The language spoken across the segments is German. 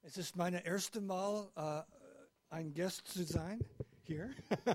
Es ist meine erste Mal, ein Gast zu sein hier.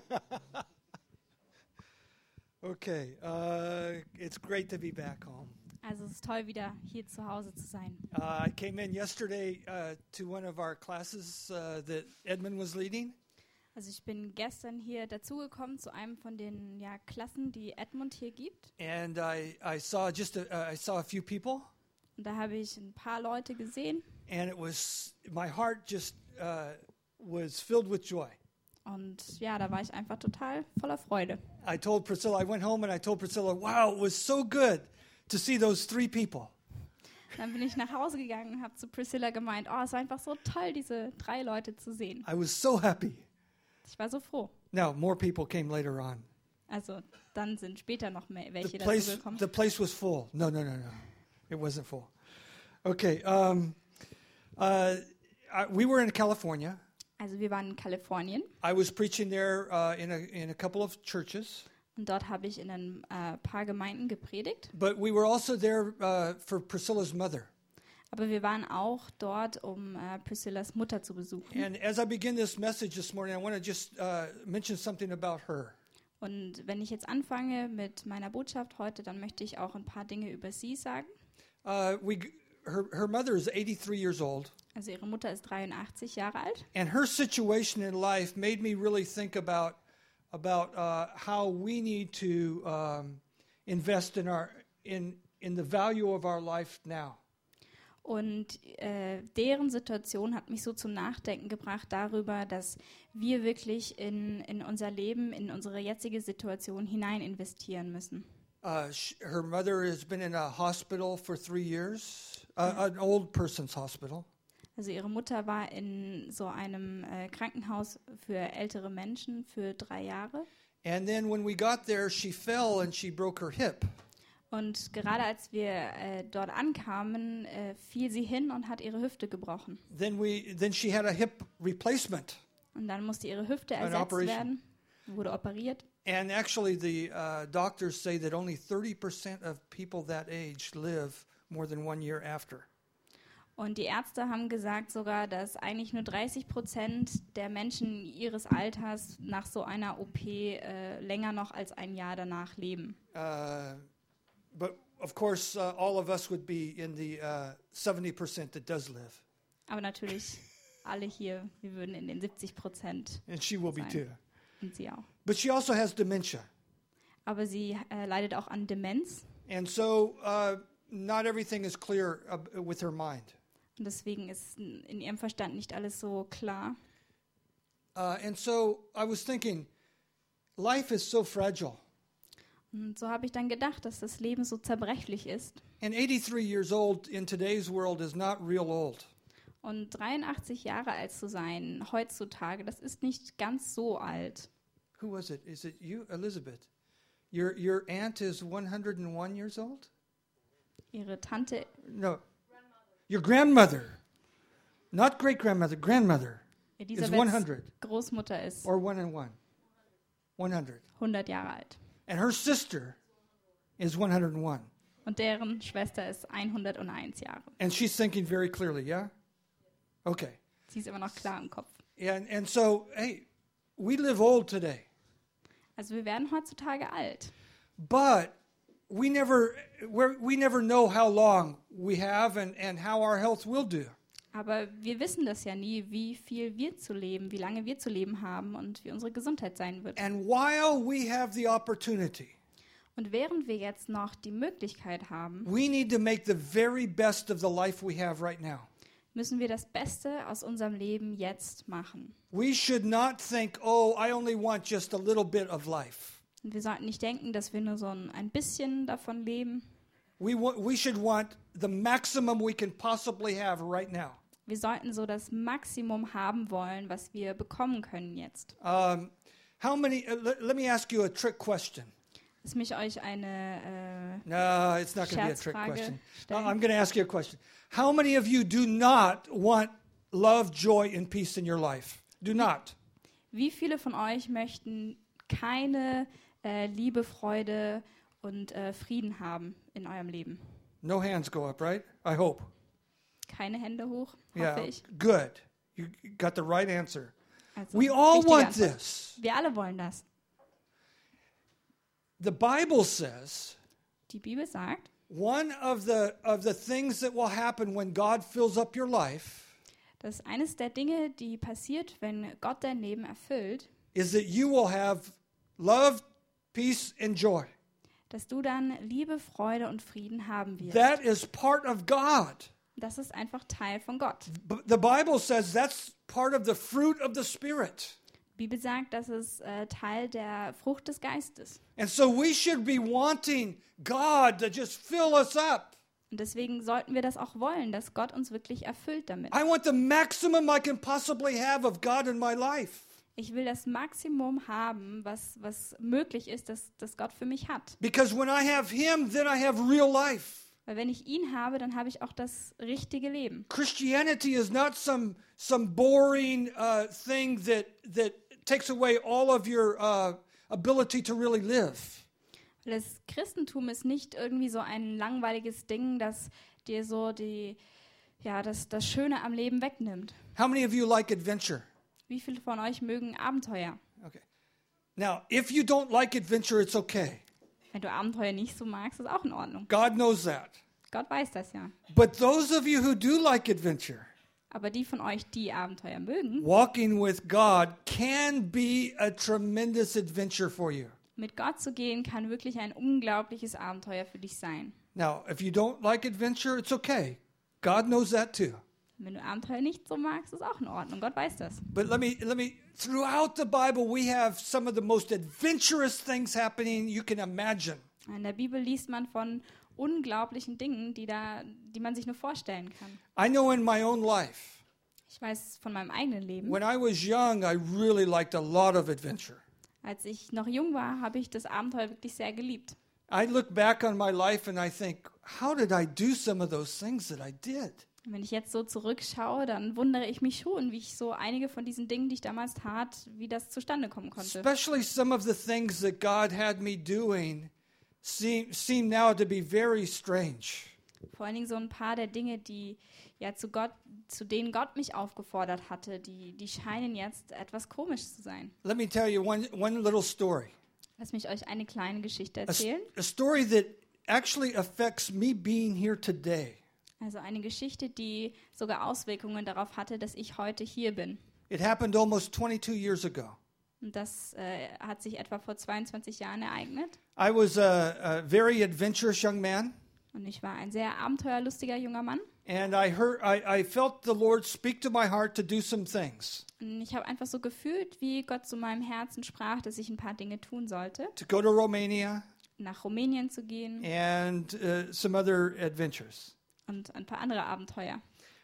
Okay, it's great to be back home. Also es ist toll, wieder hier zu Hause zu sein. I came in yesterday to one of our classes that Edmund was leading. Also ich bin gestern hier dazugekommen zu einem von den Klassen, die Edmund hier gibt. And I saw a few people. Und da habe ich ein paar Leute gesehen. And my heart just was filled with joy. Und ja, da war ich einfach total voller Freude. I went home and I told Priscilla, wow, it was so good to see those 3 people. Dann bin ich nach Hause gegangen und habe zu Priscilla gemeint, es war einfach so toll, diese 3 Leute zu sehen. I was so happy. Ich war so froh. Now, more people came later on. Also dann sind später noch mehr welche dazugekommen. The place was full. No. It wasn't full. Okay. We were in California. Also wir waren in Kalifornien. I was preaching there in a couple of churches. Und dort habe ich in ein paar Gemeinden gepredigt. But we were also there for Priscilla's mother. Aber wir waren auch dort, um Priscillas Mutter zu besuchen. And as I begin this message this morning, I want to just mention something about her. Und wenn ich jetzt anfange mit meiner Botschaft heute, dann möchte ich auch ein paar Dinge über sie sagen. Her mother is 83 years old. Also ihre Mutter ist 83 Jahre alt. And her situation in life made me really think about how we need to invest in the value of our life now. Und deren Situation hat mich so zum Nachdenken gebracht darüber, dass wir wirklich in unser Leben, in unsere jetzige Situation hinein investieren müssen. Her mother has been in a hospital for 3 years, an old person's hospital. Also ihre Mutter war in so einem Krankenhaus für ältere Menschen für 3 Jahre. And then when we got there, she fell and she broke her hip. Und gerade als wir dort ankamen, fiel sie hin und hat ihre Hüfte gebrochen. Then she had a hip replacement. Und dann musste ihre Hüfte ersetzt werden, wurde operiert. And actually the doctors say that only 30% of people that age live more than 1 year after. Und die Ärzte haben gesagt sogar, dass eigentlich nur 30% der Menschen ihres Alters nach so einer OP länger noch als ein Jahr danach leben. But of course, all of us would be in the 70% that does live. Aber natürlich alle hier, wir würden in den 70% And she will be too. Und sie auch. But she also has dementia. Aber sie leidet auch an Demenz. And so not everything is clear with her mind. Und deswegen ist in ihrem Verstand nicht alles so klar. And so I was thinking, life is so fragile. Und so habe ich dann gedacht, dass das Leben so zerbrechlich ist. And 83 years old in today's world is not real old. Und 83 Jahre alt zu sein heutzutage, das ist nicht ganz so alt. Who was it? Is it you, Elizabeth? Your aunt is 101 years old? Ihre Tante. No. Your grandmother. Not great-grandmother, grandmother. Is 100. Großmutter ist Or 101. 100. 100 Jahre alt. And her sister is 101. Und deren Schwester ist 101 Jahre. And she's thinking very clearly, yeah? Okay. Sie ist immer noch klar im Kopf. And so, hey, we live old today. Also wir werden heutzutage alt. But we never know how long we have and how our health will do. Aber wir wissen das ja nie, wie lange wir zu leben haben und wie unsere Gesundheit sein wird. And while we have the opportunity, und während wir jetzt noch die Möglichkeit haben, we need to make the very best of the life we have right now. Müssen wir das Beste aus unserem Leben jetzt machen. We should not think, I only want just a little bit of life. Und wir sollten nicht denken, dass wir nur so ein bisschen davon leben. We should want the maximum we can possibly have right now. Wir sollten so das Maximum haben wollen, was wir bekommen können jetzt. How many? Let me ask you a trick question. Lass mich euch eine No, it's not going to be a trick Scherzfrage question. stellen. I'm going to ask you a question. How many of you do not want love, joy, and peace in your life? Do not. Wie viele von euch möchten keine Liebe, Freude und Frieden haben in eurem Leben? No hands go up, right? I hope. Keine Hände hoch, hoffe Yeah, ich. good. You got the right answer. Also, We all richtige want Antwort. this. Wir alle wollen das. The Bible says Die Bibel sagt, one of the things that will happen when God fills up your life dass eines der Dinge, die passiert, wenn Gott dein Leben erfüllt, is that you will have love, peace, and joy. dass du dann Liebe, Freude und Frieden haben wirst. That is part of God. Das ist einfach Teil von Gott. The Bible says that's part of the fruit of the Spirit. Die Bibel sagt, das ist Teil der Frucht des Geistes. And so we should be wanting God to just fill us up. Und deswegen sollten wir das auch wollen, dass Gott uns wirklich erfüllt damit. I want the maximum I can possibly have of God in my life. Ich will das Maximum haben, was möglich ist, dass Gott für mich hat. Because when I have Him, then I have real life. Weil wenn ich ihn habe, dann habe ich auch das richtige Leben. Christianity is not some boring thing that takes away all of your ability to really live. Das Christentum ist nicht irgendwie so ein langweiliges Ding, das dir so das Schöne am Leben wegnimmt. How many of you like adventure? Wie viele von euch mögen Abenteuer? Okay. Now, if you don't like adventure, it's okay. Wenn du Abenteuer nicht so magst, ist auch in Ordnung. God knows that. Gott weiß das ja. But those of you who do like adventure, Aber die von euch, die Abenteuer mögen, walking with God can be a tremendous adventure for you. mit Gott zu gehen, kann wirklich ein unglaubliches Abenteuer für dich sein. Now, if you don't like adventure, it's okay. God knows that too. Und wenn du Abenteuer nicht so magst, ist auch in Ordnung. Gott weiß das. But let me throughout the Bible we have some of the most adventurous things happening you can imagine. In der Bibel liest man von unglaublichen Dingen, die man sich nur vorstellen kann. I know in my own life, Ich weiß von meinem eigenen Leben. when I was young, I really liked a lot of adventure. Als ich noch jung war, habe ich das Abenteuer wirklich sehr geliebt. I look back on my life and I think, how did I do some of those things that I did? Und wenn ich jetzt so zurückschaue, dann wundere ich mich schon, wie ich so einige von diesen Dingen, die ich damals tat, wie das zustande kommen konnte. Especially some of the things that God had me doing seem now to be very strange. Vor allen Dingen so ein paar der Dinge, die ja zu denen Gott mich aufgefordert hatte, die scheinen jetzt etwas komisch zu sein. Let me tell you one little story. Lass mich euch eine kleine Geschichte erzählen. A story that actually affects me being here today. Also eine Geschichte, die sogar Auswirkungen darauf hatte, dass ich heute hier bin. It happened almost 22 years ago. Und das hat sich etwa vor 22 Jahren ereignet. I was a very adventurous young man, Und ich war ein sehr abenteuerlustiger junger Mann. and I felt the Lord speak to my heart to do some things, Und ich habe einfach so gefühlt, wie Gott zu meinem Herzen sprach, dass ich ein paar Dinge tun sollte. to go to Romania Nach Rumänien zu gehen and some other adventures. und ein paar andere Abenteuer.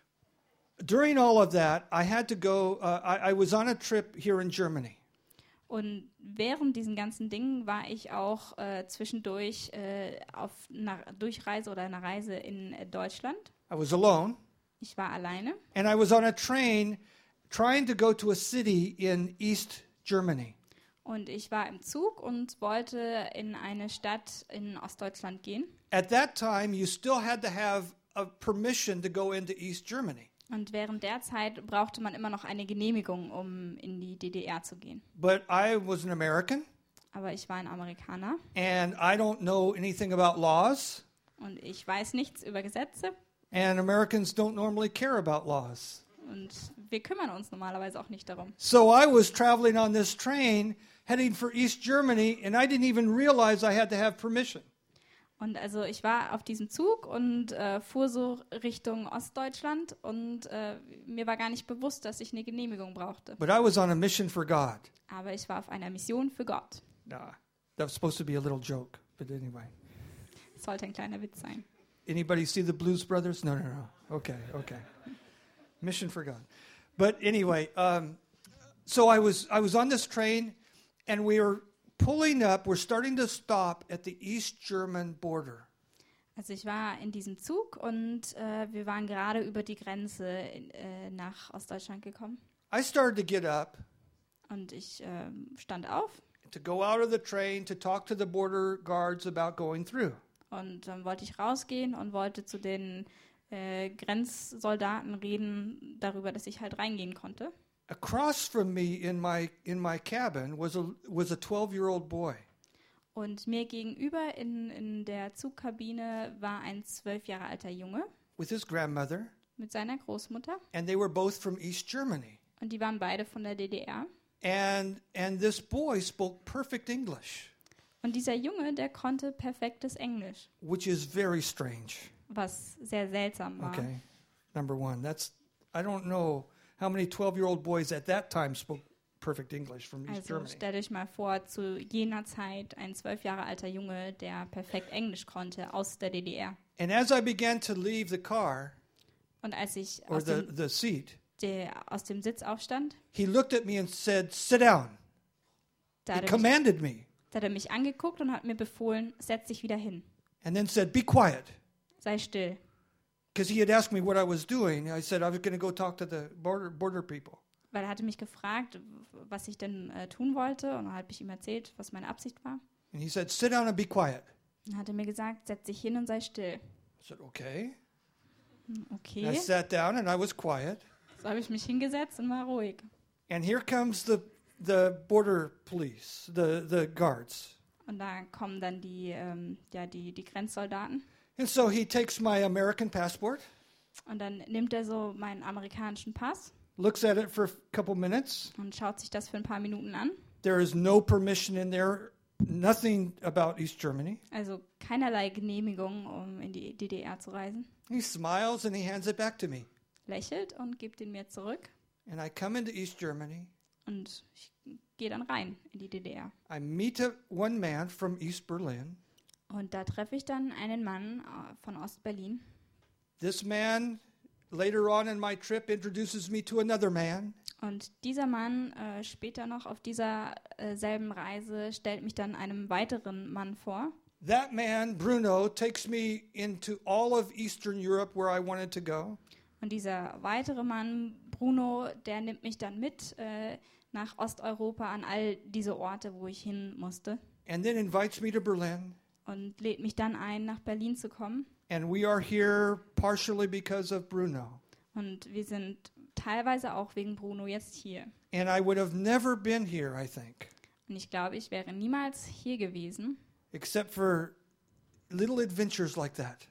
During all of that, I had to go. I was on a trip here in Germany, Und während diesen ganzen Dingen war ich auch zwischendurch auf einer Durchreise oder einer Reise in Deutschland. I was alone, Ich war alleine and I was on a train trying to go to a city in East Germany. und ich war im Zug und wollte in eine Stadt in Ostdeutschland gehen. At that time, you still had to have a permission to go into East Germany. Und während der Zeit brauchte man immer noch eine Genehmigung, um in die DDR zu gehen. But I was an American, Aber ich war ein Amerikaner and I don't know anything about laws, und ich weiß nichts über Gesetze and Americans don't normally care about laws. und wir kümmern uns normalerweise auch nicht darum. So I was traveling on this train heading for East Germany, and I didn't even realize I had to have permission. Und also ich war auf diesem Zug und fuhr so Richtung Ostdeutschland und mir war gar nicht bewusst, dass ich eine Genehmigung brauchte. But I was on a mission for God. Aber ich war auf einer Mission für Gott. Nah, that was supposed to be a little joke, but anyway. Das sollte ein kleiner Witz sein. Anybody see the Blues Brothers? No. Okay. Mission for God. But anyway, so I was on this train, and we were pulling up. We're starting to stop at the East German border. Also ich war in diesem Zug und wir waren gerade über die Grenze nach Ostdeutschland gekommen. I started to get up Und ich stand auf to go out of the train to talk to the border guards about going through. und dann wollte ich rausgehen und wollte zu den Grenzsoldaten reden darüber, dass ich halt reingehen konnte. Across from me in my cabin was a 12-year-old boy. Und mir gegenüber in der Zugkabine war ein 12 Jahre alter Junge With his grandmother, mit seiner Großmutter. and they were both from East Germany. Und die waren beide von der DDR. And this boy spoke perfect English, Und dieser Junge, der konnte perfektes Englisch, which is very strange. was sehr seltsam war. Okay, number one. I don't know how many 12-year-old boys at that time spoke perfect English from East Also Germany. stellt euch mal vor, zu jener Zeit ein 12 Jahre alter Junge, der perfekt Englisch konnte, aus der DDR. And as I began to leave the car, Und als ich or the seat, aus dem Sitz aufstand, he looked at me and said, "Sit down." da He hat, commanded me, er mich angeguckt und hat mir befohlen, setz dich wieder hin, and then said, "Be quiet." sei still. Because he had asked me what I was doing. I said I was going to go talk to the border people. Weil er hatte mich gefragt, was ich denn tun wollte, und dann habe ich ihm erzählt, was meine Absicht war. And he said, "Sit down and be quiet." Dann hat er mir gesagt, setz dich hin und sei still. I said, "Okay." And I Okay, sat down and I was quiet. so habe ich mich hingesetzt und war ruhig. And here comes the border police, the guards. Und da kommen dann die Grenzsoldaten. And so he takes my American passport, Und dann nimmt er so meinen amerikanischen Pass looks at it for a couple minutes. und schaut sich das für ein paar Minuten an. There is no permission in there, nothing about East Germany. Also keinerlei Genehmigung, um in die DDR zu reisen. He smiles and he hands it back to me. Lächelt und gibt ihn mir zurück. And I come into East Germany. Und ich gehe dann rein in die DDR. I meet one man from East Berlin. Und da treffe ich dann einen Mann von Ostberlin. This man, later on in my trip, introduces me to another man. Und dieser Mann später noch auf dieser selben Reise stellt mich dann einem weiteren Mann vor. That man, Bruno, takes me into all of Eastern Europe where I wanted to go. Und dieser weitere Mann, Bruno, der nimmt mich dann mit nach Osteuropa an all diese Orte, wo ich hin musste. And then invites me to Berlin. Und lädt mich dann ein, nach Berlin zu kommen. And we are here partially because of Bruno. Und wir sind teilweise auch wegen Bruno jetzt hier. And I would have never been here, I think, Und ich glaube, ich wäre niemals hier gewesen, except for little adventures like that,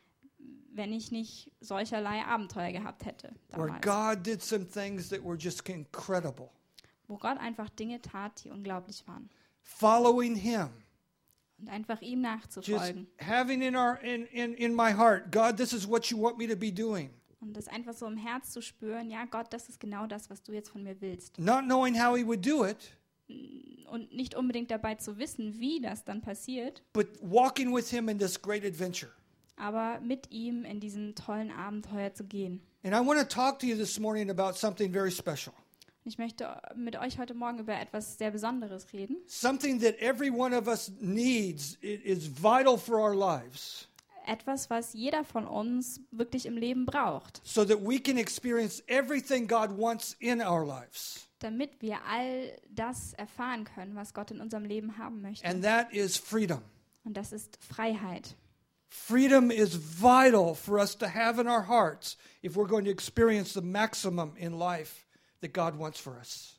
wenn ich nicht solcherlei Abenteuer gehabt hätte where damals. God did some things that were just incredible. Wo Gott einfach Dinge tat, die unglaublich waren. Following Him, Und einfach ihm just nachzufolgen. having in my heart, God, this is what you want me to be doing. Und das einfach so im Herz zu spüren, ja Gott, das ist genau das, was du jetzt von mir willst. Not knowing how He would do it, Und nicht unbedingt dabei zu wissen, wie das dann passiert, but walking with Him in this great adventure. aber mit ihm in diesen tollen Abenteuer zu gehen. And I want to talk to you this morning about something very special. Ich möchte mit euch heute Morgen über etwas sehr Besonderes reden. Something that every one of us needs. It is vital for our lives Etwas, was jeder von uns wirklich im Leben braucht, so that we can experience everything God wants in our lives. damit wir all das erfahren können, was Gott in unserem Leben haben möchte. And that is freedom. Und das ist Freiheit. Freedom is vital for us to have in our hearts if we're going to experience the maximum in life that God wants for us.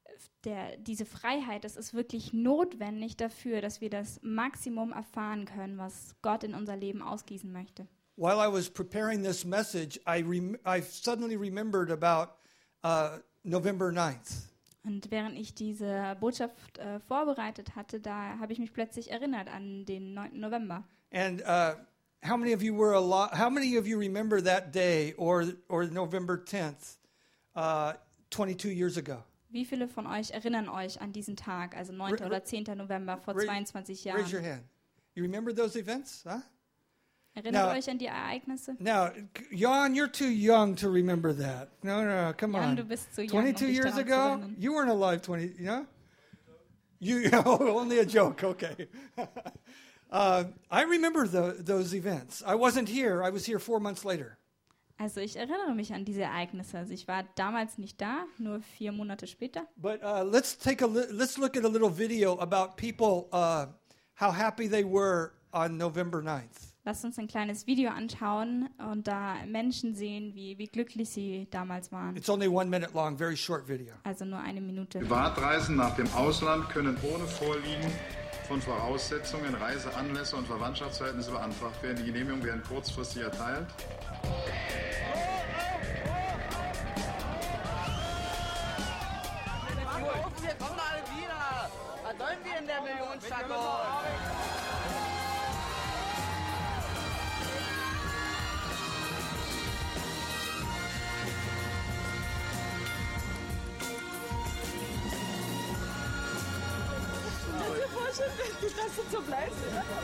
Diese Freiheit, das ist wirklich notwendig dafür, dass wir das Maximum erfahren können, was Gott in unser Leben ausgießen möchte. While I was preparing this message, I suddenly remembered about November 9th. Und während ich diese Botschaft vorbereitet hatte, da habe ich mich plötzlich erinnert an den 9. November. And how many of you were alive? How many of you remember that day or November 10th, 22 years ago? Wie viele von euch erinnern euch an diesen Tag, also 9. oder 10. November vor 22 Raise your Jahren? hand. You remember those events? Huh? Erinnert Now- euch an die Ereignisse? Now, Jan, you're too young to remember that. No, come Jan, du on. bist zu jung, 22 dich years daran zu ago, erinnern. you weren't alive 20, you know? You only a joke, okay. I remember those events. I wasn't here. I was here 4 months later. Also ich erinnere mich an diese Ereignisse. Also ich war damals nicht da, nur 4 Monate später. But let's look at a little video about people how happy they were on November 9th. Lasst uns ein kleines Video anschauen und da Menschen sehen, wie glücklich sie damals waren. It's only 1 minute long, very short video. Also nur 1 Minute. Privatreisen nach dem Ausland können ohne Vorliegen von Voraussetzungen, Reiseanlässe und Verwandtschaftsverhältnisse beantragt werden. Die Genehmigungen werden kurzfristig erteilt. Wir kommen alle wieder. Was sollen wir in der Millionenstadt? Das ist so bleibt.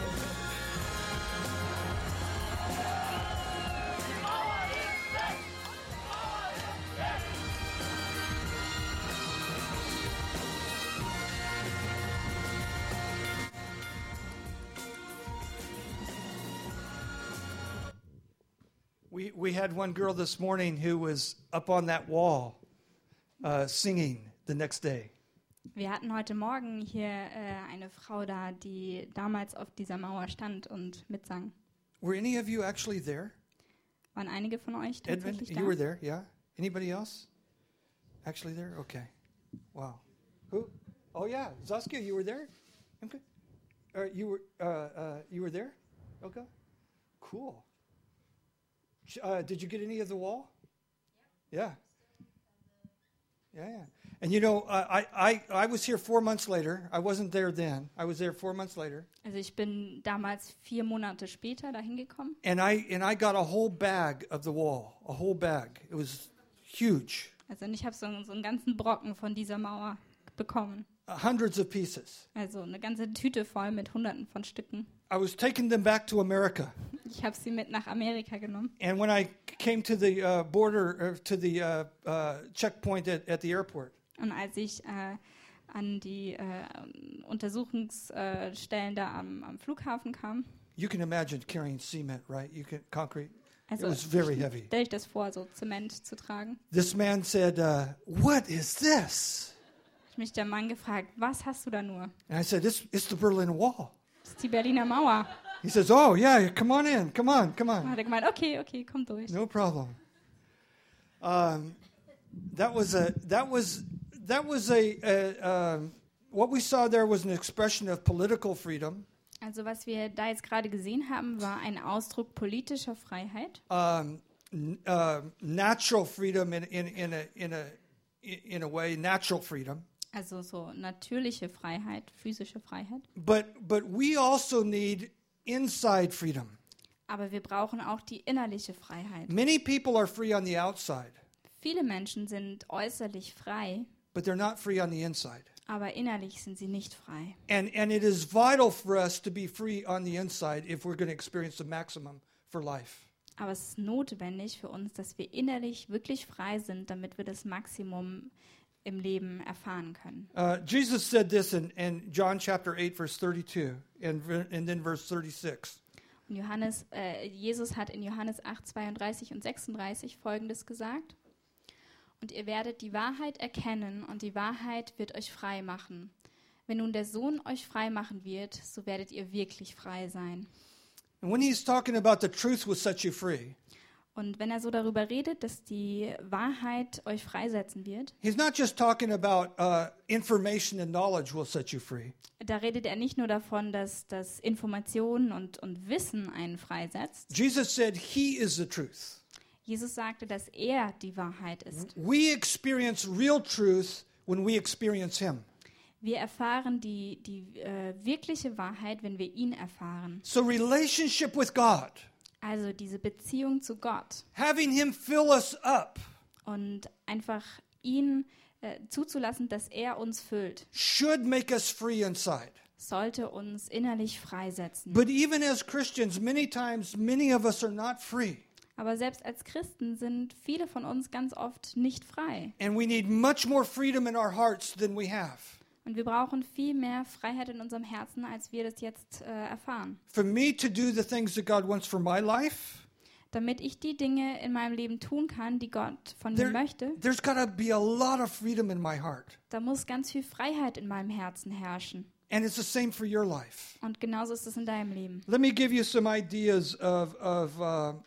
We had one girl this morning who was up on that wall singing the next day. Wir hatten heute Morgen hier eine Frau da, die damals auf dieser Mauer stand und mitsang. Were any of you actually there? Waren einige von euch Edwin, tatsächlich you were da? there, yeah? Anybody else actually there? Okay. Wow. Who? Oh yeah, Saskia, you were there? Okay. You were there? Okay. Cool. Did you get any of the wall? Yeah. Yeah. And you know, I was here 4 months later. I wasn't there then. I was there 4 months later. Also ich bin damals 4 Monate später dahin gekommen. And I got a whole bag of the wall, a whole bag. It was huge. Also und ich habe so einen ganzen Brocken von dieser Mauer bekommen. Hundreds of pieces. Also eine ganze Tüte voll mit Hunderten von Stücken. I was taking them back to America. Ich habe sie mit nach Amerika genommen. And when I came to the border, to the checkpoint at the airport, Und als ich an die Untersuchungsstellen da am Flughafen kam, you can imagine carrying cement, right? You can concrete. It also was very heavy. stell ich das vor, so Zement zu tragen. This man said, "What is this?" Ich mich der Mann gefragt, was hast du da nur? And I said, "It's the Berlin Wall." Das ist die Berliner Mauer. He says, "Oh yeah, come on in, come on." Dann hat er gemeint, okay, komm durch. No problem. That was what we saw there was an expression of political freedom, Also was wir da jetzt gerade gesehen haben, war ein Ausdruck politischer Freiheit. natural freedom in a way, natural freedom. Also so natürliche Freiheit, physische Freiheit. But we also need inside freedom. Aber wir brauchen auch die innerliche Freiheit. Many people are free on the outside, Viele Menschen sind äußerlich frei, but they're not free on the inside. aber innerlich sind sie nicht frei. And it is vital for us to be free on the inside if we're going to experience the maximum for life. Aber es ist notwendig für uns, dass wir innerlich wirklich frei sind, damit wir das Maximum im Leben erfahren können. Jesus said this in John chapter 8, verse 32, and then verse 36. Und Jesus hat in Johannes 8, 32 und 36 Folgendes gesagt. Und ihr werdet die Wahrheit erkennen und die Wahrheit wird euch frei machen. Wenn nun der Sohn euch frei machen wird, so werdet ihr wirklich frei sein. And when he's talking about the truth will set you free, Und wenn er so darüber redet, dass die Wahrheit euch freisetzen wird, he's not just talking about information and knowledge will set you free. da redet er nicht nur davon, dass Informationen und Wissen einen freisetzt. Jesus said he is the truth. Jesus sagte, dass er die Wahrheit ist. We experience real truth when we experience him. Wir erfahren die wirkliche Wahrheit, wenn wir ihn erfahren. So relationship with God, Also diese Beziehung zu Gott having him fill us up, und einfach ihn zuzulassen, dass er uns füllt, should make us free inside. sollte uns innerlich freisetzen. But even as Christians, many times, many of us are not free. Aber selbst als Christen sind viele von uns ganz oft nicht frei. And we need much more freedom in our hearts than we have. Und wir brauchen viel mehr Freiheit in unserem Herzen, als wir das jetzt erfahren. For me to do the things that God wants for my life, Damit ich die Dinge in meinem Leben tun kann, die Gott von mir möchte, there's got to be a lot of freedom in my heart. da muss ganz viel Freiheit in meinem Herzen herrschen. And it's the same for your life. Und genauso ist es in deinem Leben. Let me give you some ideas of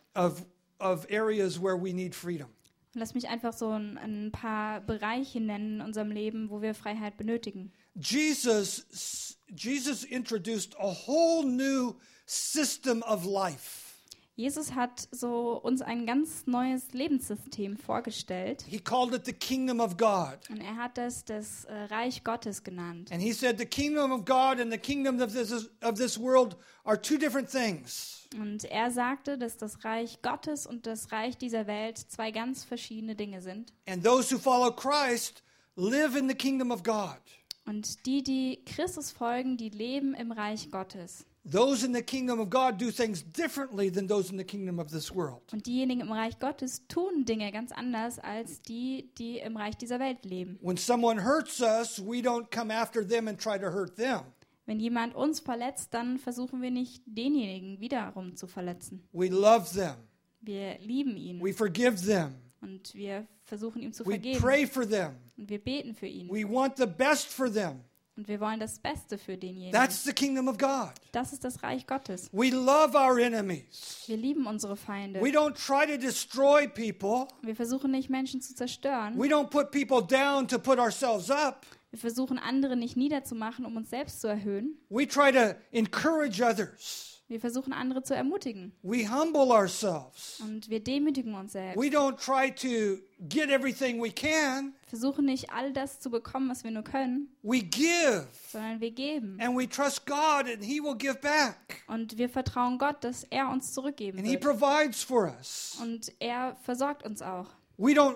areas where we need freedom. Und lass mich einfach so ein paar Bereiche nennen in unserem Leben, wo wir Freiheit benötigen. Jesus introduced a whole new system of life. Jesus hat so uns ein ganz neues Lebenssystem vorgestellt. He called it the kingdom of God. Und er hat das Reich Gottes genannt. And he said the kingdom of God and the kingdom of this world are two different things. Und er sagte, dass das Reich Gottes und das Reich dieser Welt zwei ganz verschiedene Dinge sind. And those who follow Christ live in the kingdom of God. Und die Christus folgen, die leben im Reich Gottes. Those in the kingdom of God do things differently than those in the kingdom of this world. Und diejenigen im Reich Gottes tun Dinge ganz anders als die im Reich dieser Welt leben. When someone hurts us, we don't come after them and try to hurt them. Wenn jemand uns verletzt, dann versuchen wir nicht, denjenigen wiederum zu verletzen. We love them. Wir lieben ihn We forgive them. und wir versuchen, ihm zu We vergeben. pray for them. Und wir beten für ihn. We want the best for them. Und wir wollen das Beste für denjenigen. That's the kingdom of God. Das ist das Reich Gottes. We love our enemies. Wir lieben unsere Feinde. We don't try to destroy people. Wir versuchen nicht, Menschen zu zerstören. We don't put people down to put ourselves up. Wir versuchen, andere nicht niederzumachen, um uns selbst zu erhöhen. We try to encourage others. Wir versuchen, andere zu ermutigen. We humble ourselves. Und wir demütigen uns selbst. We don't try to get everything we can. Wir versuchen nicht, all das zu bekommen, was wir nur können, We give. sondern wir geben. And we trust God and He will give back. Und wir vertrauen Gott, dass er uns zurückgeben And He wird. provides for us. Und er versorgt uns auch. We don't,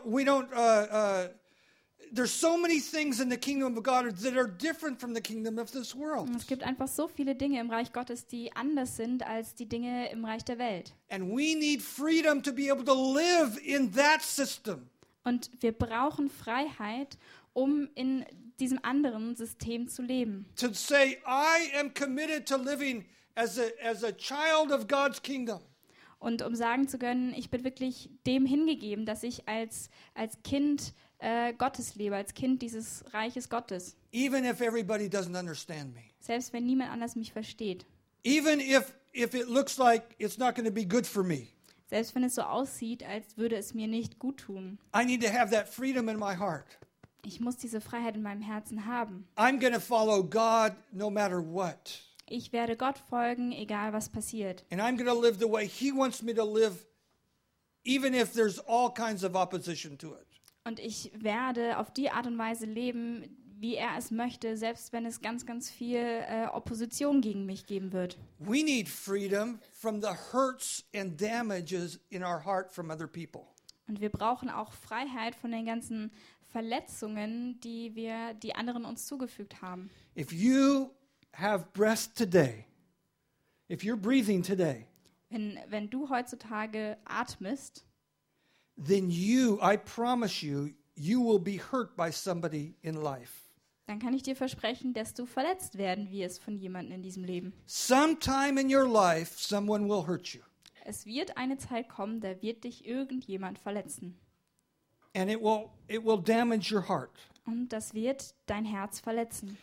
there's so many things in the kingdom of God that are different from the kingdom of this world. Und es gibt einfach so viele Dinge im Reich Gottes, die anders sind als die Dinge im Reich der Welt. And we need freedom to be able to live in that system. Und wir brauchen Freiheit, um in diesem anderen System zu leben. To say, I am committed to living as a child of God's kingdom. Und um sagen zu können, ich bin wirklich dem hingegeben, dass ich als Kind Gottes lebe, als Kind dieses Reiches Gottes. Even if everybody doesn't understand me. Selbst wenn niemand anders mich versteht. Even if it looks like it's not going to be good for me. Selbst wenn es so aussieht, als würde es mir nicht gut tun. I need to have that freedom in my heart. Ich muss diese Freiheit in meinem Herzen haben. I'm going to follow God no matter what. Ich werde Gott folgen, egal was passiert. And I'm going to live the way He wants me to live, even if there's all kinds of opposition to it. Und ich werde auf die Art und Weise leben, wie er es möchte, selbst wenn es ganz, ganz viel Opposition gegen mich geben wird. We need freedom from the hurts and damages in our heart from other people. Und wir brauchen auch Freiheit von den ganzen Verletzungen, die anderen uns zugefügt haben. If you have breath today, if you're breathing today, Wenn du heutzutage atmest, then I promise you, you will be hurt by somebody in life. dann kann ich dir versprechen, dass du verletzt werden wirst von jemandem in diesem Leben. Sometime in your life, someone will hurt you. Es wird eine Zeit kommen, da wird dich irgendjemand verletzen. And it will damage your heart. Und das wird dein Herz verletzen.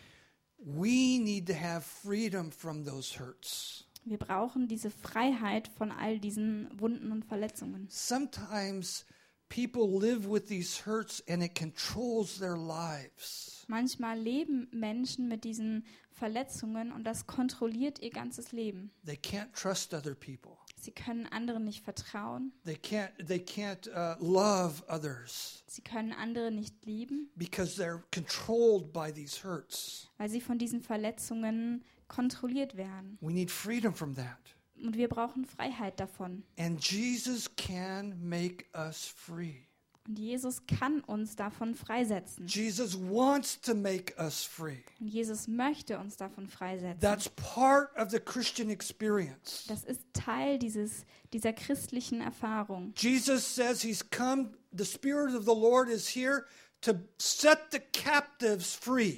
We need to have freedom from those hurts. Wir brauchen diese Freiheit von all diesen Wunden und Verletzungen. Sometimes people live with these hurts and it controls their lives. Manchmal leben Menschen mit diesen Verletzungen und das kontrolliert ihr ganzes Leben. They can't trust other people. Sie können anderen nicht vertrauen. They can't love others Sie können andere nicht lieben, because they're controlled by these hurts. weil sie von diesen Verletzungen kontrolliert werden. We need freedom from that. Und wir brauchen Freiheit davon. And Jesus can make us free. Und Jesus kann uns davon freisetzen. Jesus wants to make us free. Und Jesus möchte uns davon freisetzen. That's part of the Christian experience. Das ist Teil dieser christlichen Erfahrung. Jesus says he's come, the Spirit of the Lord is here to set the captives free.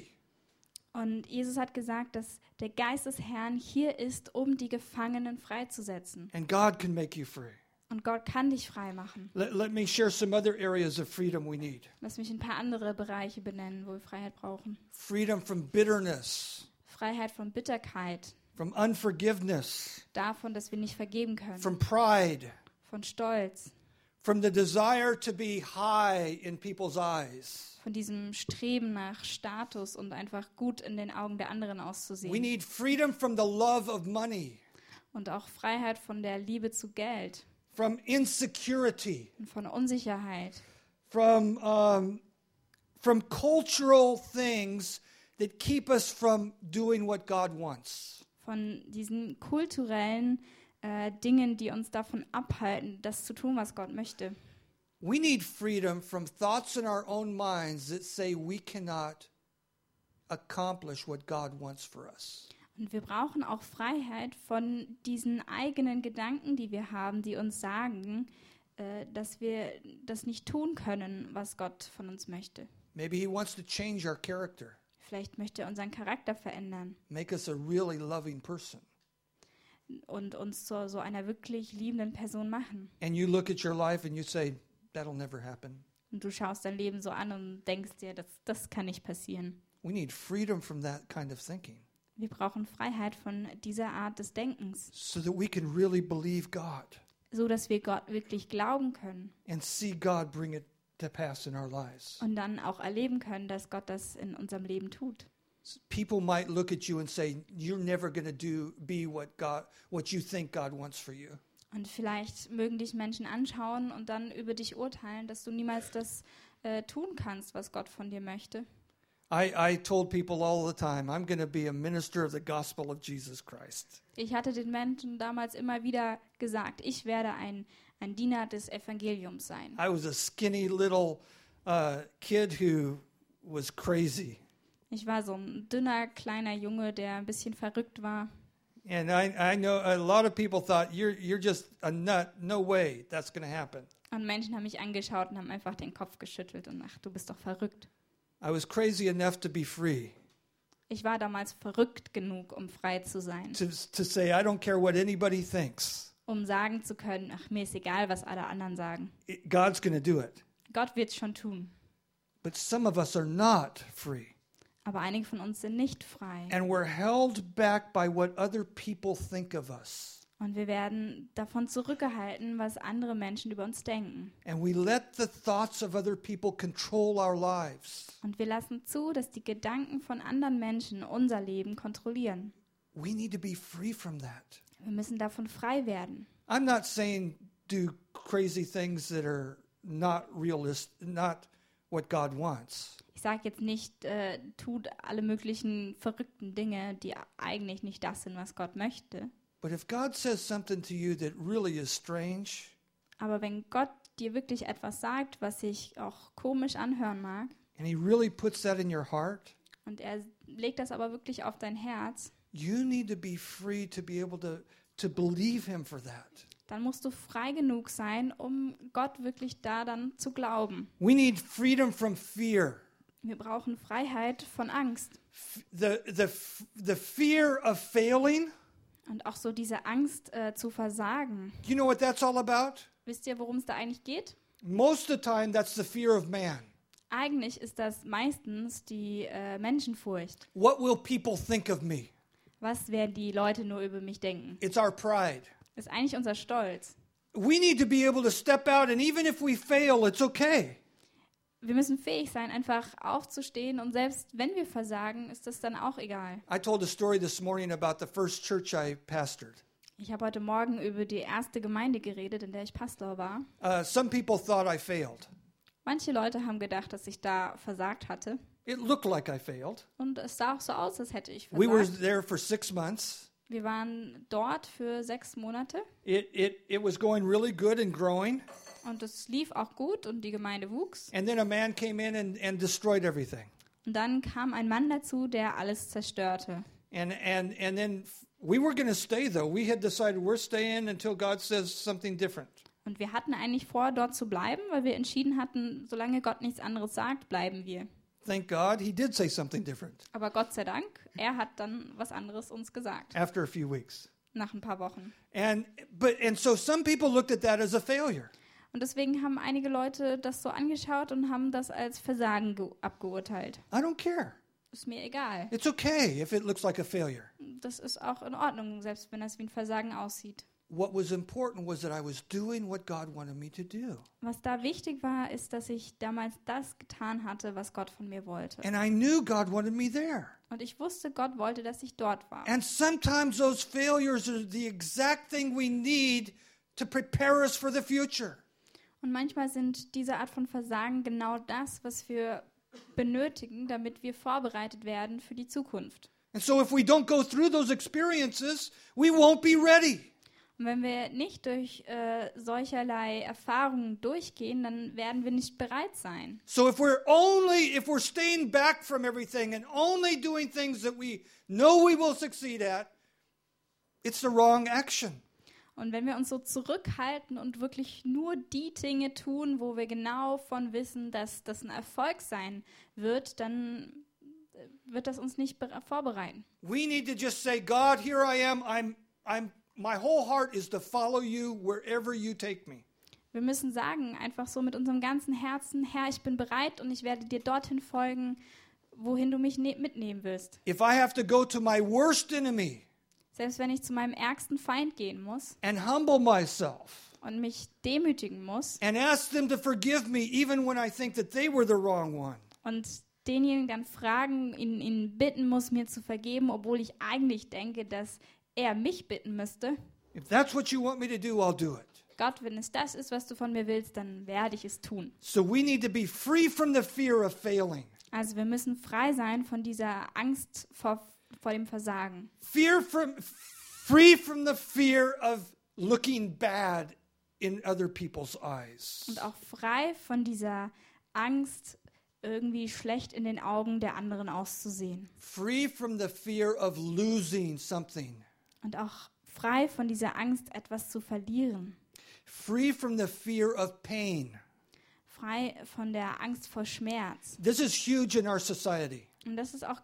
Und Jesus hat gesagt, dass der Geist des Herrn hier ist, um die Gefangenen freizusetzen. And God can make you free. Und Gott kann dich frei machen. Let me share some other areas of freedom we need. Lass mich ein paar andere Bereiche benennen, wo wir Freiheit brauchen. Freedom from bitterness, Freiheit von Bitterkeit, from unforgiveness, davon, dass wir nicht vergeben können, from pride, von Stolz, from the desire to be high in people's eyes. von diesem Streben nach Status und einfach gut in den Augen der anderen We auszusehen. need freedom from the love of money, Und auch Freiheit von der Liebe zu Geld from insecurity, und von Unsicherheit, from cultural things that keep us from doing what God wants. von diesen kulturellen Dingen, die uns davon abhalten, das zu tun, was Gott möchte. We need freedom from thoughts in our own minds that say we cannot accomplish what God wants for us. Und wir brauchen auch Freiheit von diesen eigenen Gedanken, die wir haben, die uns sagen, dass wir das nicht tun können, was Gott von uns möchte. Maybe He wants to change our character, Vielleicht möchte er unseren Charakter verändern make us a really loving person. und uns zu so einer wirklich liebenden Person machen. And you look at your life and you say, that'll never happen. Und du schaust dein Leben so an und denkst dir, das kann nicht passieren. We need freedom from that kind of thinking Wir brauchen Freiheit von dieser Art des Denkens, so that we can really believe God so dass wir Gott wirklich glauben können and see God bring it to pass in our lives. und dann auch erleben können, dass Gott das in unserem Leben tut. People might look at you and say, you're never going to be what you think God wants for you. Und vielleicht mögen dich Menschen anschauen und dann über dich urteilen, dass du niemals das tun kannst, was Gott von dir möchte. I told people all the time, I'm going to be a minister of the gospel of Jesus Christ. Ich hatte den Menschen damals immer wieder gesagt, ich werde ein Diener des Evangeliums sein. I was a skinny little kid who was crazy. Ich war so ein dünner, kleiner Junge, der ein bisschen verrückt war. And I know a lot of people thought, you're just a nut. No way that's going to happen. Und Menschen haben mich angeschaut und haben einfach den Kopf geschüttelt und ach, du bist doch verrückt. I was crazy enough to be free, Ich war damals verrückt genug, um frei zu sein, to say, I don't care what anybody thinks. um sagen zu können, ach, mir ist egal, was alle anderen sagen. God's going to do it. Gott wird es schon tun. But some of us are not free. Aber einige von uns sind nicht frei. And we're held back by what other people think of us. Und wir werden davon zurückgehalten, was andere Menschen über uns denken. And we let the thoughts of other people control our lives. Und wir lassen zu, dass die Gedanken von anderen Menschen unser Leben kontrollieren. We need to be free from that. Wir müssen davon frei werden. I'm not saying do crazy things that are not realistic, not what God wants. Ich sage jetzt nicht, tut alle möglichen verrückten Dinge, die eigentlich nicht das sind, was Gott möchte. But if God says something to you that really is strange, Aber wenn Gott dir wirklich etwas sagt, was sich auch komisch anhören mag, and He really puts that in your heart, und er legt das aber wirklich auf dein Herz, you need to be free to be able to believe Him for that. dann musst du frei genug sein, um Gott wirklich da dann zu glauben. We need freedom from fear. Wir brauchen Freiheit von Angst. The fear of failing. Und auch so diese Angst zu versagen. You know what that's all about? Wisst ihr, worum es da eigentlich geht? Most of the time, that's the fear of man. Eigentlich ist das meistens die Menschenfurcht. What will people think of me? Was werden die Leute nur über mich denken? It's our pride. Ist eigentlich unser Stolz. We need to be able to step out, and even if we fail, it's okay. Wir müssen fähig sein, einfach aufzustehen und selbst wenn wir versagen, ist das dann auch egal. I told a story this morning about the first church I pastored. Ich habe heute Morgen über die erste Gemeinde geredet, in der ich Pastor war. Some people thought I failed. Manche Leute haben gedacht, dass ich da versagt hatte. It looked like I failed. Und es sah auch so aus, als hätte ich We were versagt. there for 6 months. Wir waren dort für 6 Monate It was going really good and growing. und es lief auch gut und die Gemeinde wuchs. And then a man came in and destroyed everything. Und dann kam ein Mann dazu, der alles zerstörte. And then we were going to stay, though. We had decided we're staying until God says something different. Und wir hatten eigentlich vor, dort zu bleiben, weil wir entschieden hatten, solange Gott nichts anderes sagt, bleiben wir. Thank God, He did say something different Aber Gott sei Dank, er hat dann was anderes uns gesagt, after a few weeks. nach ein paar Wochen. And so some people looked at that as a failure. Und deswegen haben einige Leute das so angeschaut und haben das als Versagen abgeurteilt. I don't care. ist mir egal. It's okay if it looks like a failure. Das ist auch in Ordnung, selbst wenn das wie ein Versagen aussieht. What was important was that I was doing what God wanted me to do. Was da wichtig war, ist, dass ich damals das getan hatte, was Gott von mir wollte. And I knew God wanted me there. Und ich wusste, Gott wollte, dass ich dort war. And sometimes those failures are the exact thing we need to prepare us for the future. Und manchmal sind diese Art von Versagen genau das, was wir benötigen, damit wir vorbereitet werden für die Zukunft. And so if we don't go through those experiences, we won't be ready. Und wenn wir nicht durch solcherlei Erfahrungen durchgehen, dann werden wir nicht bereit sein. So if we're staying back from everything and only doing things that we know we will succeed at, it's the wrong action. Und wenn wir uns so zurückhalten und wirklich nur die Dinge tun, wo wir genau von wissen, dass das ein Erfolg sein wird, dann wird das uns nicht vorbereiten. We need to just say, God, here I am. My whole heart is to follow you wherever you take me. Wir müssen sagen, einfach so mit unserem ganzen Herzen, Herr, ich bin bereit und ich werde dir dorthin folgen, wohin du mich mitnehmen willst. If I have to go to my worst enemy Selbst wenn ich zu meinem ärgsten Feind gehen muss and humble myself und mich demütigen muss and ask them to forgive me even when I think that they were the wrong one, und denjenigen dann fragen, ihn bitten muss, mir zu vergeben, obwohl ich eigentlich denke, dass er mich bitten müsste. if that's what you want me to do, I'll do it. Gott, wenn es das ist, was du von mir willst, dann werde ich es tun. So we need to be free from the fear of failing. Also wir müssen frei sein von dieser Angst vor dem Versagen. Free from the fear of looking bad in other people's eyes. Und auch frei von dieser Angst, irgendwie schlecht in den Augen der anderen auszusehen. Free from the fear of losing something. Und auch frei von dieser Angst, etwas zu verlieren. Free from the fear of pain. Frei von der Angst vor Schmerz. This is huge in our society Und das ist auch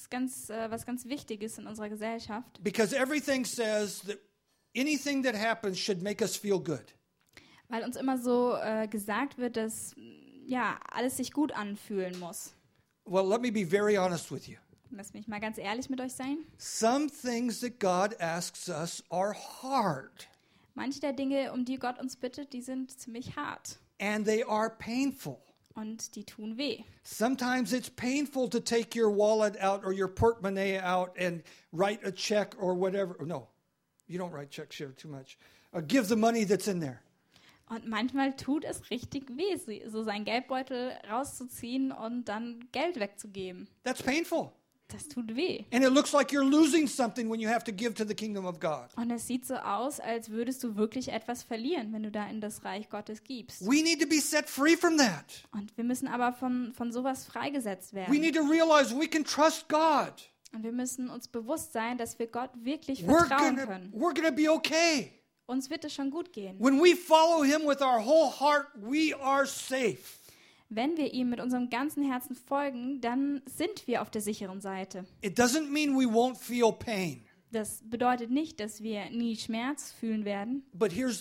was ganz Wichtiges in unserer Gesellschaft. because everything says that anything that happens should make us feel good. Weil uns immer so gesagt wird, dass ja, alles sich gut anfühlen muss. Well, let me be very honest with you. Lass mich mal ganz ehrlich mit euch sein. Some things that God asks us are hard Manche der Dinge, um die Gott uns bittet, die sind ziemlich hart. and they are painful. Und die tun weh. Sometimes it's painful to take your wallet out or your portemonnaie out and write a check or whatever. No, you don't write checks here too much. Give the money that's in there. Und manchmal tut es richtig weh, so seinen Geldbeutel rauszuziehen und dann Geld wegzugeben. That's painful. Das tut weh. And it looks like you're losing something when you have to give to the kingdom of God. Und es sieht so aus, als würdest du wirklich etwas verlieren, wenn du da in das Reich Gottes gibst. We need to be set free from that. Und wir müssen aber von sowas freigesetzt We werden. need to realize we can trust God. Und wir müssen uns bewusst sein, dass wir Gott wirklich We're vertrauen können. gonna be okay. Uns wird es schon gut gehen. When we follow him with our whole heart, we are safe. Wenn wir ihm mit unserem ganzen Herzen folgen, dann sind wir auf der sicheren Seite. It doesn't mean we won't feel pain. Das bedeutet nicht, dass wir nie Schmerz fühlen werden. But here's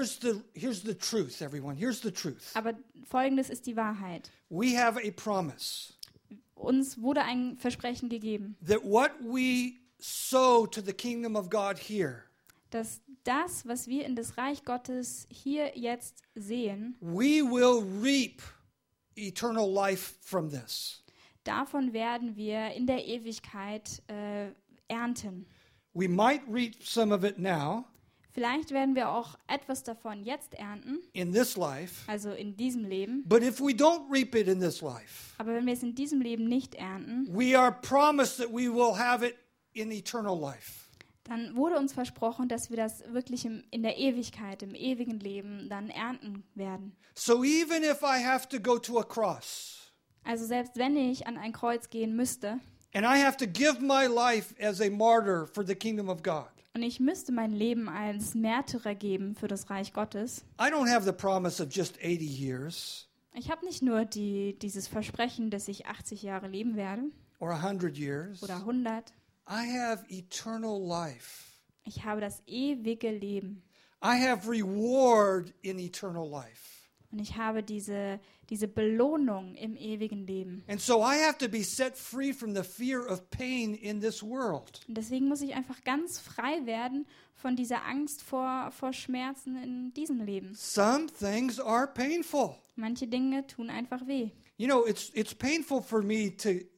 the truth, everyone. Here's the truth. Aber Folgendes ist die Wahrheit. We have a promise Uns wurde ein Versprechen gegeben, that what we sow to the kingdom of God here, dass das, was wir in das Reich Gottes hier jetzt sehen, we will reap eternal life from this. davon werden wir in der Ewigkeit ernten. We might reap some of it now Vielleicht werden wir auch etwas davon jetzt ernten, in this life, also in diesem Leben. but if we don't reap it in this life, Aber wenn wir es in diesem Leben nicht ernten, we are promised that we will have it in eternal life. dann wurde uns versprochen, dass wir das wirklich in der Ewigkeit, im ewigen Leben dann ernten werden. So even if I have to go to a cross Also selbst wenn ich an ein Kreuz gehen müsste and I have to give my life as a martyr for the kingdom of God, und ich müsste mein Leben als Märtyrer geben für das Reich Gottes, I don't have the promise of just 80 years ich habe nicht nur dieses Versprechen, dass ich 80 Jahre leben werde or 100 years. oder 100. I have eternal life. Ich habe das ewige Leben. I have reward in eternal life. Und ich habe diese Belohnung im ewigen Leben. And so I have to be set free from the fear of pain in this world. Und deswegen muss ich einfach ganz frei werden von dieser Angst vor Schmerzen in diesem Leben. Some things are painful. Manche Dinge tun einfach weh. You know, it's painful for me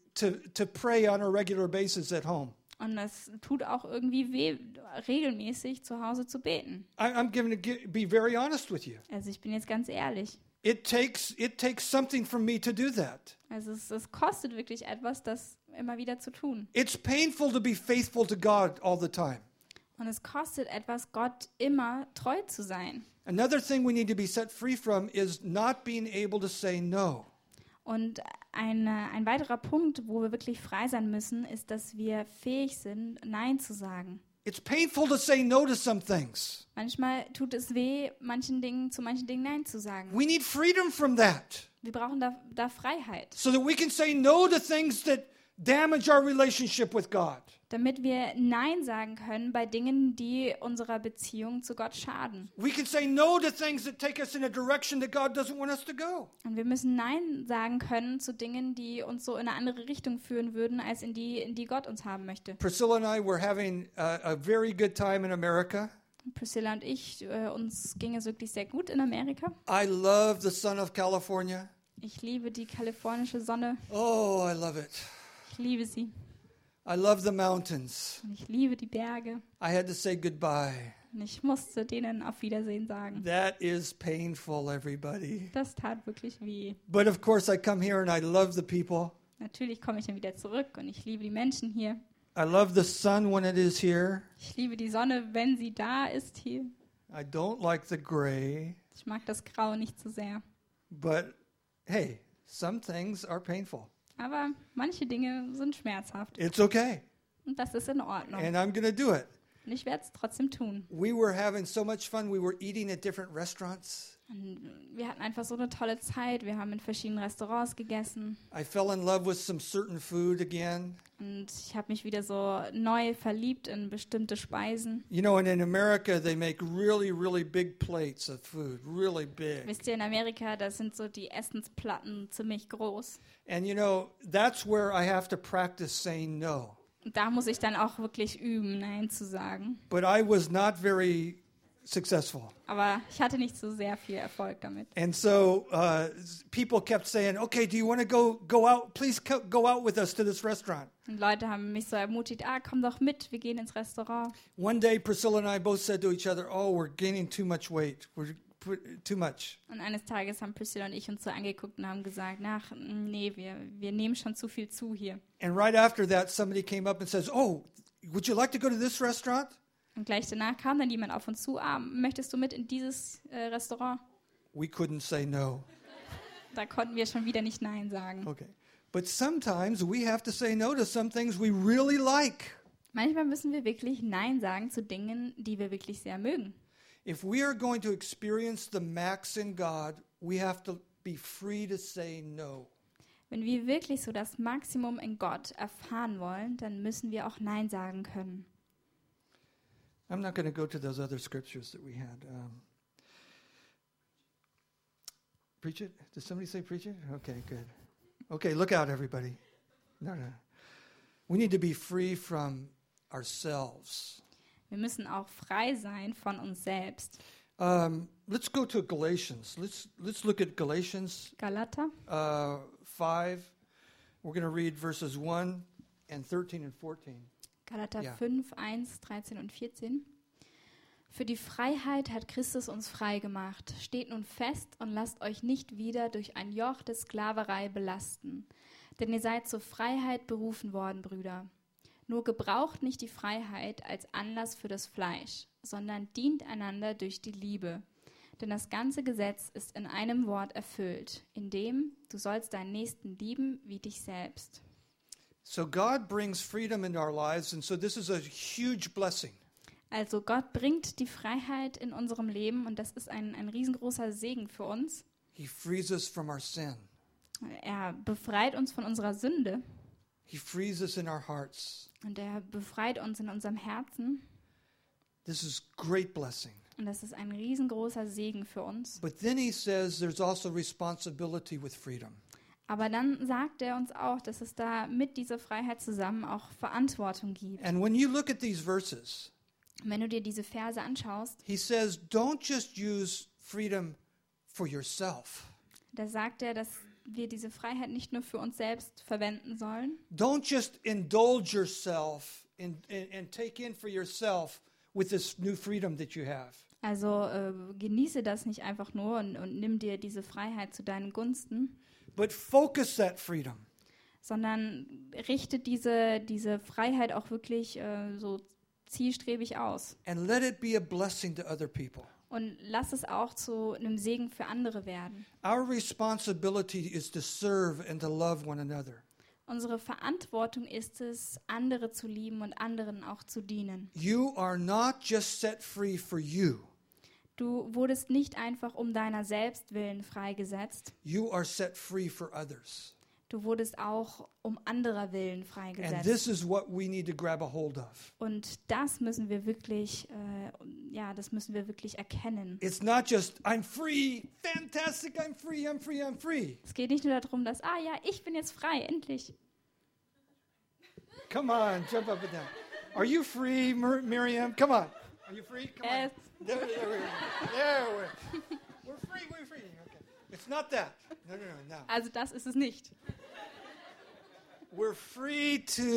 to pray on a regular basis at home. Und es tut auch irgendwie weh, regelmäßig zu Hause zu beten. I'm going to be very honest with you. Also ich bin jetzt ganz ehrlich. It takes something from me to do that. Also es kostet wirklich etwas, das immer wieder zu tun. It's painful to be faithful to God all the time. Und es kostet etwas, Gott immer treu zu sein. Another thing we need to be set free from is not being able to say no. Und ein weiterer Punkt, wo wir wirklich frei sein müssen, ist, dass wir fähig sind, Nein zu sagen. It's painful to say no to some things. Manchmal tut es weh, zu manchen Dingen Nein zu sagen. We need freedom from that Wir brauchen da Freiheit, so that we can say no to things that damage our relationship with God. damit wir Nein sagen können bei Dingen, die unserer Beziehung zu Gott schaden. We can say no to things that take us in a direction that God doesn't want us to go. Und wir müssen Nein sagen können zu Dingen, die uns so in eine andere Richtung führen würden, als in die Gott uns haben möchte. Priscilla and I were having a very good time in America. Priscilla und ich, uns ging es wirklich sehr gut in Amerika. I love the sun of California. Ich liebe die kalifornische Sonne. Oh, I love it. Ich liebe sie. I love the mountains. Und ich liebe die Berge. I had to say goodbye. Und ich musste denen auf Wiedersehen sagen. That is painful, everybody. Das tat wirklich weh. But of course, I come here and I love the people. Natürlich komme ich dann wieder zurück und ich liebe die Menschen hier. I love the sun when it is here. Ich liebe die Sonne, wenn sie da ist hier. I don't like the gray. Ich mag das Grau nicht so sehr. But hey, some things are painful. Aber manche Dinge sind schmerzhaft. It's okay. Und das ist in Ordnung. And I'm going to do it. Und ich werde es trotzdem tun. We were having so much fun. We were eating at different restaurants. Und wir hatten einfach so eine tolle Zeit. Wir haben in verschiedenen Restaurants gegessen. I fell in love with some certain food again. Und ich habe mich wieder so neu verliebt in bestimmte Speisen. You know, and in America, they make really, really big plates of food, really big. Wisst ihr, in Amerika, da sind so die Essensplatten ziemlich groß. And you know, that's where I have to practice saying no. Und da muss ich dann auch wirklich üben, Nein zu sagen. But I was not very successful. Aber ich hatte nicht so sehr viel Erfolg damit. And so people kept saying, okay, do you want to go out? Please go out with us to this restaurant. Und Leute haben mich so ermutigt, komm doch mit, wir gehen ins Restaurant. One day, Priscilla and I both said to each other, oh, we're gaining too much weight. We're too much. Und eines Tages haben Priscilla und ich uns so angeguckt und haben gesagt, nee, wir nehmen schon zu viel zu hier. And right after that, somebody came up and says, oh, would you like to go to this restaurant? Und gleich danach kam dann jemand auf uns zu, möchtest du mit in dieses Restaurant? We couldn't say no. Da konnten wir schon wieder nicht Nein sagen. Okay. But sometimes we have to say no to some things we really like. Manchmal müssen wir wirklich Nein sagen zu Dingen, die wir wirklich sehr mögen. If we are going to experience the max in God, we have to be free to say no. Wenn wir wirklich so das Maximum in Gott erfahren wollen, dann müssen wir auch Nein sagen können. I'm not going to go to those other scriptures that we had. Preach it? Did somebody say preach it? Okay, good. Okay, look out, everybody. No. We need to be free from ourselves. Wir müssen auch frei sein von uns selbst. Let's go to Galatians. Let's look at Galatians Galater 5. We're going to read verses 1 and 13 and 14. Galater Ja. 5, 1, 13 und 14. Für die Freiheit hat Christus uns frei gemacht. Steht nun fest und lasst euch nicht wieder durch ein Joch der Sklaverei belasten. Denn ihr seid zur Freiheit berufen worden, Brüder. Nur gebraucht nicht die Freiheit als Anlass für das Fleisch, sondern dient einander durch die Liebe. Denn das ganze Gesetz ist in einem Wort erfüllt, in dem du sollst deinen Nächsten lieben wie dich selbst. So God brings freedom into our lives, and so this is a huge blessing. Also Gott bringt die Freiheit in unserem Leben und das ist ein riesengroßer Segen für uns. He frees us from our sin. Er befreit uns von unserer Sünde He frees us in our hearts. und er befreit uns in unserem Herzen. This is great blessing. Und das ist ein riesengroßer Segen für uns. But then he says there's also responsibility with freedom. Aber dann sagt er uns auch, dass es da mit dieser Freiheit zusammen auch Verantwortung gibt. And when you look at these verses, Und wenn du dir diese Verse anschaust, he says, don't just use freedom for yourself. da sagt er, dass wir diese Freiheit nicht nur für uns selbst verwenden sollen. Don't just indulge yourself and take in for yourself with this new freedom that you have. Also genieße das nicht einfach nur und nimm dir diese Freiheit zu deinen Gunsten, But focus that freedom. sondern richte diese Freiheit auch wirklich so zielstrebig aus. And let it be a blessing to other people. Und lass es auch zu einem Segen für andere werden. Our responsibility is to serve and to love one another. Unsere Verantwortung ist es, andere zu lieben und anderen auch zu dienen. You are not just set free for you. Du wurdest nicht einfach um deiner selbst willen freigesetzt. You are set free for others. Du wurdest auch um anderer willen And freigesetzt. this is what we need to grab a hold of. Und das müssen wir wirklich, das müssen wir wirklich erkennen. It's not just, I'm free, fantastic, I'm free, I'm free, I'm free. Es geht nicht nur darum, dass, ich bin jetzt frei, endlich. Come on, jump up and down. Are you free, Miriam? Come on. Are you free? Come on. Yes. There we go. There we're free, we're free. Okay. It's not that. No. Also das ist es nicht. We're free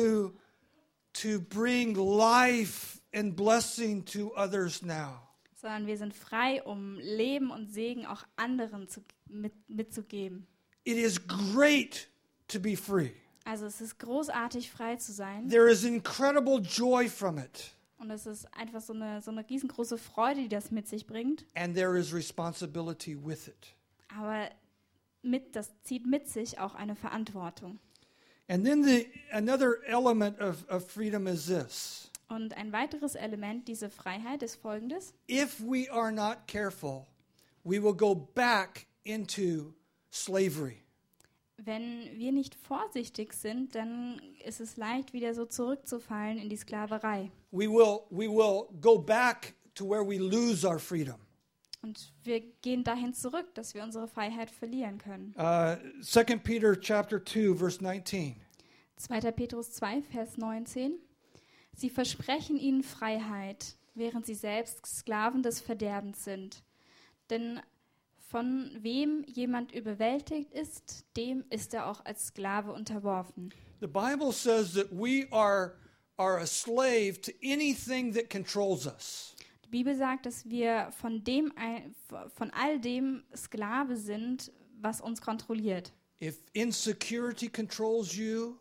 to bring life and blessing to others now. Sondern wir sind frei, um Leben und Segen auch anderen mitzugeben. It is great to be free. Also es ist großartig, frei zu sein. There is incredible joy from it. Und es ist einfach so eine riesengroße Freude, die das mit sich bringt. And there is responsibility with it. Aber das zieht mit sich auch eine Verantwortung. And then another element of freedom is this. Und ein weiteres Element dieser Freiheit ist folgendes. If we are not careful, we will go back into slavery. Wenn wir nicht vorsichtig sind, dann ist es leicht, wieder so zurückzufallen in die Sklaverei. We will go back to where we lose our freedom. Und wir gehen dahin zurück, dass wir unsere Freiheit verlieren können. 2 Peter chapter 2, verse 19. 2. Petrus 2, Vers 19. Sie versprechen ihnen Freiheit, während sie selbst Sklaven des Verderbens sind. Denn von wem jemand überwältigt ist, dem ist er auch als Sklave unterworfen. The Bible says that we are a slave to anything that controls us. Die Bibel sagt, dass wir von all dem Sklave sind, was uns kontrolliert. If insecurity controls you,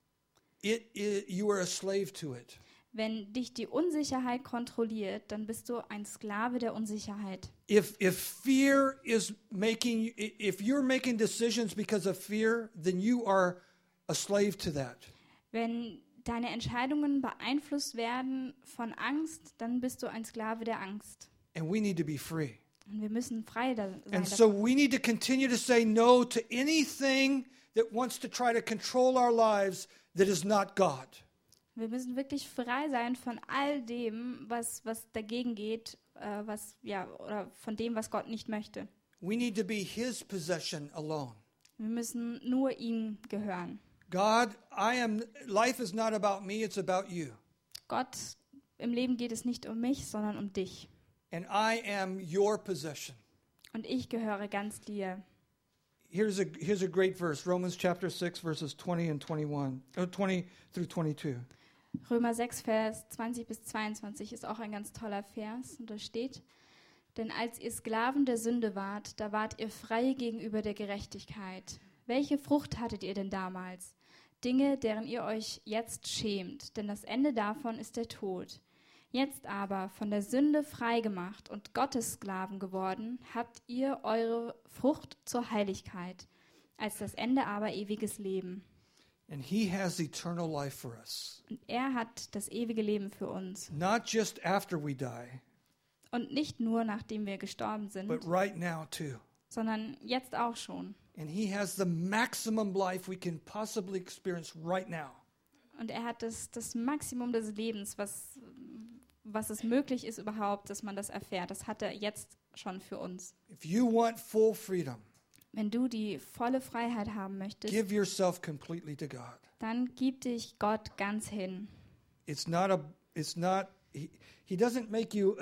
you are a slave to it. Wenn dich die Unsicherheit kontrolliert, dann bist du ein Sklave der Unsicherheit. If fear is if you're making decisions because of fear, then you are a slave to that. Wenn deine Entscheidungen beeinflusst werden von Angst, dann bist du ein Sklave der Angst. And we need to be free. Und wir müssen frei sein. And so we need to continue to say no to anything that wants to try to control our lives that is not God. Wir müssen wirklich frei sein von all dem, was dagegen geht, oder von dem, was Gott nicht möchte. We need to be His possession alone. Wir müssen nur ihm gehören. God, life is not about me, it's about you. Gott, im Leben geht es nicht um mich, sondern um dich. And I am your possession. Und ich gehöre ganz dir. Here's a great verse, Romans chapter 6, verses 20 and 21, 20 through 22. Römer 6, Vers 20 bis 22 ist auch ein ganz toller Vers. Und da steht, denn als ihr Sklaven der Sünde wart, da wart ihr frei gegenüber der Gerechtigkeit. Welche Frucht hattet ihr denn damals? Dinge, deren ihr euch jetzt schämt, denn das Ende davon ist der Tod. Jetzt aber, von der Sünde freigemacht und Gottes Sklaven geworden, habt ihr eure Frucht zur Heiligkeit, als das Ende aber ewiges Leben. And He has eternal life for us. Und er hat das ewige Leben für uns. Not just after we die, Und nicht nur, nachdem wir gestorben sind, but right now too. sondern jetzt auch schon. And He has the maximum life we can possibly experience right now. Und er hat das Maximum des Lebens, was was es möglich ist überhaupt, dass man das erfährt. Das hat er jetzt schon für uns. If you want full freedom, Wenn du die volle Freiheit haben möchtest, give yourself completely to God. dann gib dich Gott ganz hin. He doesn't make you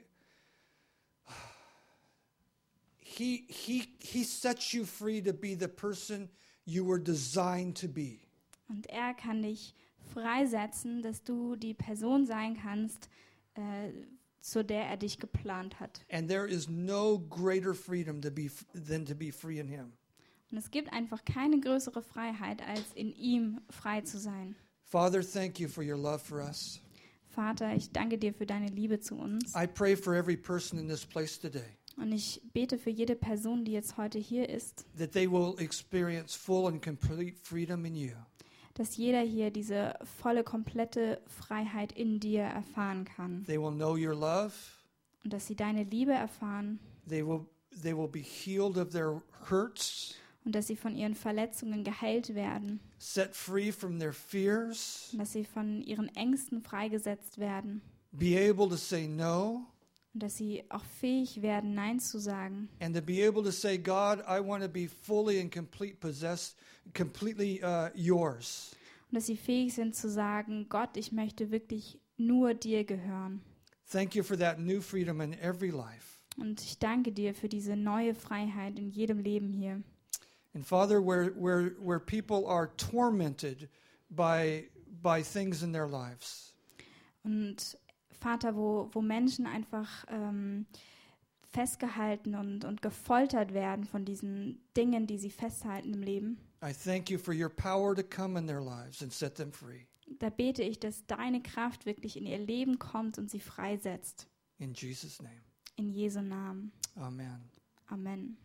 he sets you free to be the person you were designed to be. Und er kann dich freisetzen, dass du die Person sein kannst, zu der er dich geplant hat. And there is no greater freedom than to be free in him. Und es gibt einfach keine größere Freiheit, als in ihm frei zu sein. Father, thank you for your love for us. Vater, ich danke dir für deine Liebe zu uns. I pray for every person in this place today Und ich bete für jede Person, die jetzt heute hier ist, that they will experience full and complete freedom in you. dass jeder hier diese volle, komplette Freiheit in dir erfahren kann. They will know your love. Und dass sie deine Liebe erfahren They will be healed of their hurts, und dass sie von ihren Verletzungen geheilt werden. set free from their fears, Und dass sie von ihren Ängsten freigesetzt werden. be able to say no, Und dass sie auch fähig werden, Nein zu sagen. and to be able to say, God, I want to be fully and completely yours. Und dass sie fähig sind zu sagen, Gott, ich möchte wirklich nur dir gehören. Thank you for that new freedom in every life. Und ich danke dir für diese neue Freiheit in jedem Leben hier. And Father, where people are tormented by things in their lives, Und Vater, wo Menschen einfach festgehalten und gefoltert werden von diesen Dingen, die sie festhalten im Leben, I thank you for your power to come in their lives and set them free. da bete ich, dass deine Kraft wirklich in ihr Leben kommt und sie freisetzt. In Jesus' name, In Jesu Namen. amen. Amen.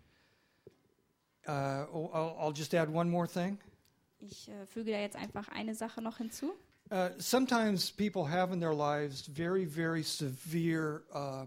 I'll just add one more thing. Ich füge da jetzt einfach eine Sache noch hinzu. Sometimes people have in their lives very, very severe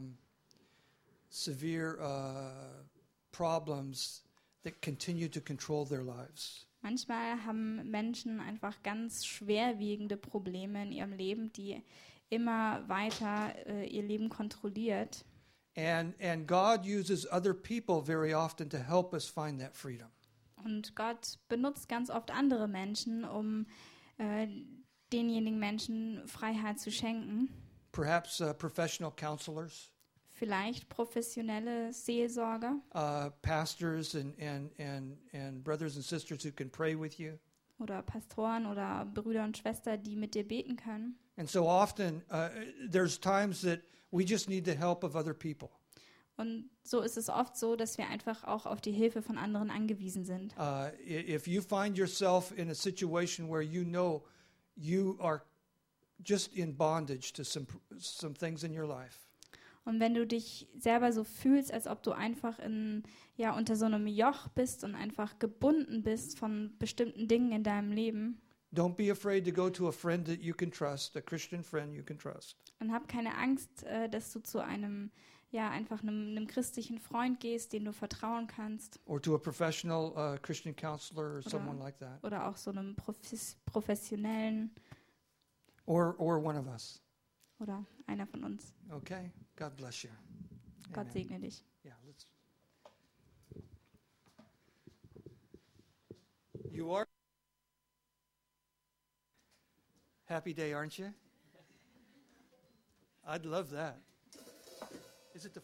problems that continue to control their lives. Manchmal haben Menschen einfach ganz schwerwiegende Probleme in ihrem Leben, die immer weiter ihr Leben kontrolliert. And God uses other people very often to help us find that freedom. Und Gott benutzt ganz oft andere Menschen, um denjenigen Menschen Freiheit zu schenken. Perhaps professional counselors, Vielleicht professionelle Seelsorger pastors and brothers and sisters who can pray with you. oder Pastoren oder Brüder und Schwestern, die mit dir beten können. And so often there's times that we just need the help of other people. Und so ist es oft so, dass wir einfach auch auf die Hilfe von anderen angewiesen sind. If you find yourself in a situation where you know you are just in bondage to some things in your life, Und wenn du dich selber so fühlst, als ob du einfach unter so einem Joch bist und einfach gebunden bist von bestimmten Dingen in deinem Leben, don't be afraid to go to a friend that you can trust, a Christian friend you can trust. dann hab keine Angst, dass du zu einem einem christlichen Freund gehst, den du vertrauen kannst, Or to a professional Christian counselor or someone like that. oder auch so einem professionellen Or one of us. oder einer von uns. Okay? God bless you. Gott Amen. segne dich. Yeah, let's. You are. Happy day, aren't you? I'd love that. Is it the